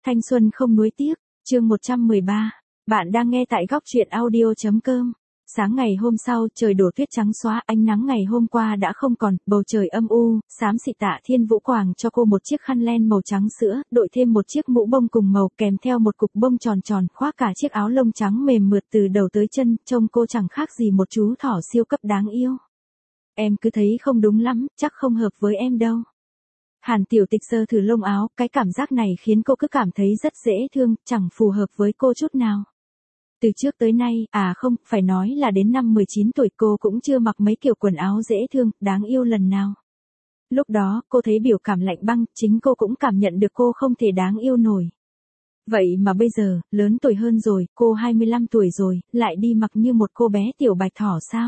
Thanh xuân không nuối tiếc, chương 113. Bạn đang nghe tại góc truyện audio.com. Sáng ngày hôm sau, trời đổ tuyết trắng xóa, ánh nắng ngày hôm qua đã không còn, bầu trời âm u, xám xịt. Tạ Thiên Vũ quàng cho cô một chiếc khăn len màu trắng sữa, đội thêm một chiếc mũ bông cùng màu kèm theo một cục bông tròn tròn, khoác cả chiếc áo lông trắng mềm mượt từ đầu tới chân, trông cô chẳng khác gì một chú thỏ siêu cấp đáng yêu. Em cứ thấy không đúng lắm, chắc không hợp với em đâu. Hàn Tiểu Tịch sờ thử lông áo, cái cảm giác này khiến cô cứ cảm thấy rất dễ thương, chẳng phù hợp với cô chút nào. Từ trước tới nay, không, phải nói là đến năm 19 tuổi cô cũng chưa mặc mấy kiểu quần áo dễ thương, đáng yêu lần nào. Lúc đó, cô thấy biểu cảm lạnh băng, chính cô cũng cảm nhận được cô không thể đáng yêu nổi. Vậy mà bây giờ, lớn tuổi hơn rồi, cô 25 tuổi rồi, lại đi mặc như một cô bé tiểu bạch thỏ sao?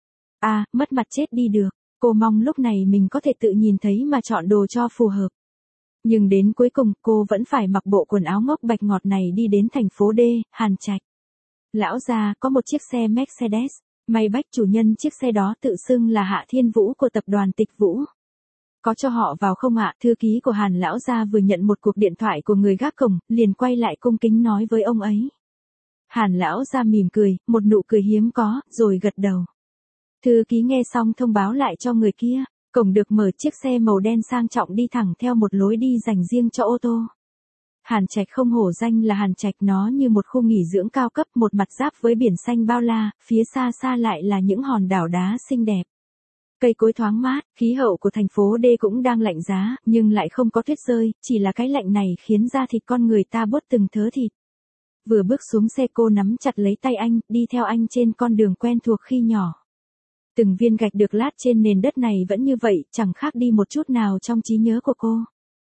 Mất mặt chết đi được. Cô mong lúc này mình có thể tự nhìn thấy mà chọn đồ cho phù hợp. Nhưng đến cuối cùng cô vẫn phải mặc bộ quần áo ngốc bạch ngọt này đi đến thành phố D, Hàn Trạch. Lão gia có một chiếc xe Mercedes, may bách chủ nhân chiếc xe đó tự xưng là Hạ Thiên Vũ của tập đoàn Tịch Vũ. Có cho họ vào không ạ? Thư ký của Hàn lão gia vừa nhận một cuộc điện thoại của người gác cổng, liền quay lại cung kính nói với ông ấy. Hàn lão gia mỉm cười, một nụ cười hiếm có, rồi gật đầu. Thư ký nghe xong thông báo lại cho người kia, cổng được mở, chiếc xe màu đen sang trọng đi thẳng theo một lối đi dành riêng cho ô tô. Hàn Trạch không hổ danh là Hàn Trạch, nó như một khu nghỉ dưỡng cao cấp, một mặt giáp với biển xanh bao la, phía xa xa lại là những hòn đảo đá xinh đẹp. Cây cối thoáng mát, khí hậu của thành phố D cũng đang lạnh giá, nhưng lại không có tuyết rơi, chỉ là cái lạnh này khiến da thịt con người ta buốt từng thớ thịt. Vừa bước xuống xe cô nắm chặt lấy tay anh, đi theo anh trên con đường quen thuộc khi nhỏ. Từng viên gạch được lát trên nền đất này vẫn như vậy, chẳng khác đi một chút nào trong trí nhớ của cô.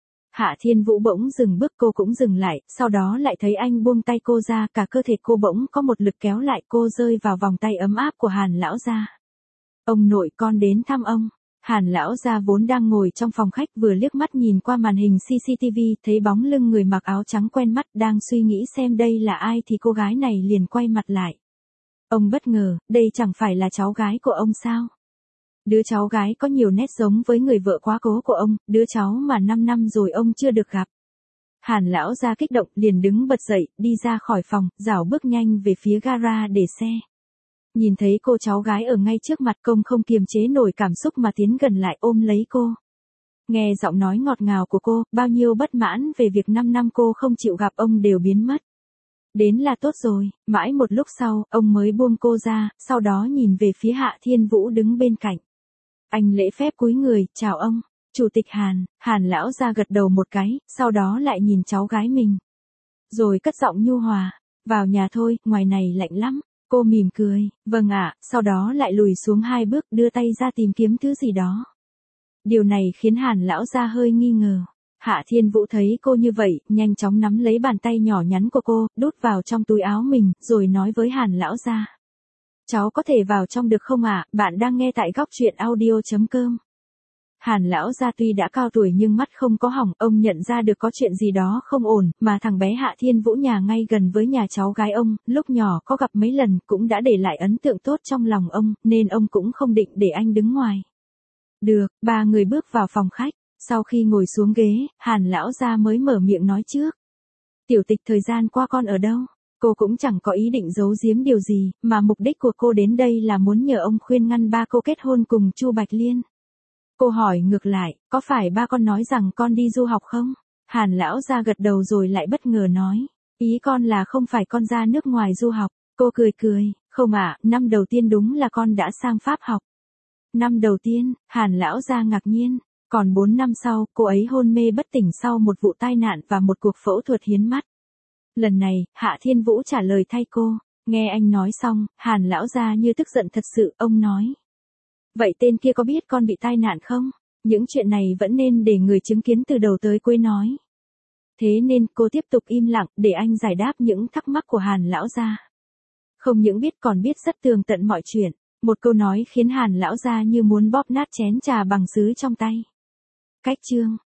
Hạ Thiên Vũ bỗng dừng bước, cô cũng dừng lại, sau đó lại thấy anh buông tay cô ra, cả cơ thể cô bỗng có một lực kéo lại, cô rơi vào vòng tay ấm áp của Hàn lão gia. Ông nội, con đến thăm ông. Hàn lão gia vốn đang ngồi trong phòng khách, vừa liếc mắt nhìn qua màn hình CCTV, thấy bóng lưng người mặc áo trắng quen mắt, đang suy nghĩ xem đây là ai thì cô gái này liền quay mặt lại. Ông bất ngờ, đây chẳng phải là cháu gái của ông sao? Đứa cháu gái có nhiều nét giống với người vợ quá cố của ông, đứa cháu mà 5 năm rồi ông chưa được gặp. Hàn lão gia kích động, liền đứng bật dậy, đi ra khỏi phòng, rảo bước nhanh về phía gara để xe. Nhìn thấy cô cháu gái ở ngay trước mặt, công không kiềm chế nổi cảm xúc mà tiến gần lại ôm lấy cô. Nghe giọng nói ngọt ngào của cô, bao nhiêu bất mãn về việc 5 năm cô không chịu gặp ông đều biến mất. Đến là tốt rồi, mãi một lúc sau, ông mới buông cô ra, sau đó nhìn về phía Hạ Thiên Vũ đứng bên cạnh. Anh lễ phép cúi người, chào ông, Chủ tịch Hàn. Hàn lão ra gật đầu một cái, sau đó lại nhìn cháu gái mình. Rồi cất giọng nhu hòa, vào nhà thôi, ngoài này lạnh lắm. Cô mỉm cười, vâng ạ, sau đó lại lùi xuống 2 bước, đưa tay ra tìm kiếm thứ gì đó. Điều này khiến Hàn lão ra hơi nghi ngờ. Hạ Thiên Vũ thấy cô như vậy, nhanh chóng nắm lấy bàn tay nhỏ nhắn của cô, đút vào trong túi áo mình, rồi nói với Hàn lão gia. Cháu có thể vào trong được không ạ? Bạn đang nghe tại góc truyện audio.com. Hàn lão gia tuy đã cao tuổi nhưng mắt không có hỏng, ông nhận ra được có chuyện gì đó không ổn, mà thằng bé Hạ Thiên Vũ nhà ngay gần với nhà cháu gái ông, lúc nhỏ có gặp mấy lần, cũng đã để lại ấn tượng tốt trong lòng ông, nên ông cũng không định để anh đứng ngoài. Được, 3 người bước vào phòng khách. Sau khi ngồi xuống ghế, Hàn lão gia mới mở miệng nói trước. Tiểu Tịch, thời gian qua con ở đâu? Cô cũng chẳng có ý định giấu giếm điều gì, mà mục đích của cô đến đây là muốn nhờ ông khuyên ngăn ba cô kết hôn cùng Chu Bạch Liên. Cô hỏi ngược lại, có phải ba con nói rằng con đi du học không? Hàn lão gia gật đầu rồi lại bất ngờ nói. Ý con là không phải con ra nước ngoài du học. Cô cười cười, không ạ, năm đầu tiên đúng là con đã sang Pháp học. Năm đầu tiên, Hàn lão gia ngạc nhiên. Còn 4 năm sau, cô ấy hôn mê bất tỉnh sau một vụ tai nạn và một cuộc phẫu thuật hiến mắt. Lần này, Hạ Thiên Vũ trả lời thay cô. Nghe anh nói xong, Hàn lão gia như tức giận thật sự, ông nói. Vậy tên kia có biết con bị tai nạn không? Những chuyện này vẫn nên để người chứng kiến từ đầu tới cuối nói. Thế nên cô tiếp tục im lặng để anh giải đáp những thắc mắc của Hàn lão gia. Không những biết còn biết rất tường tận mọi chuyện. Một câu nói khiến Hàn lão gia như muốn bóp nát chén trà bằng sứ trong tay. Cách chương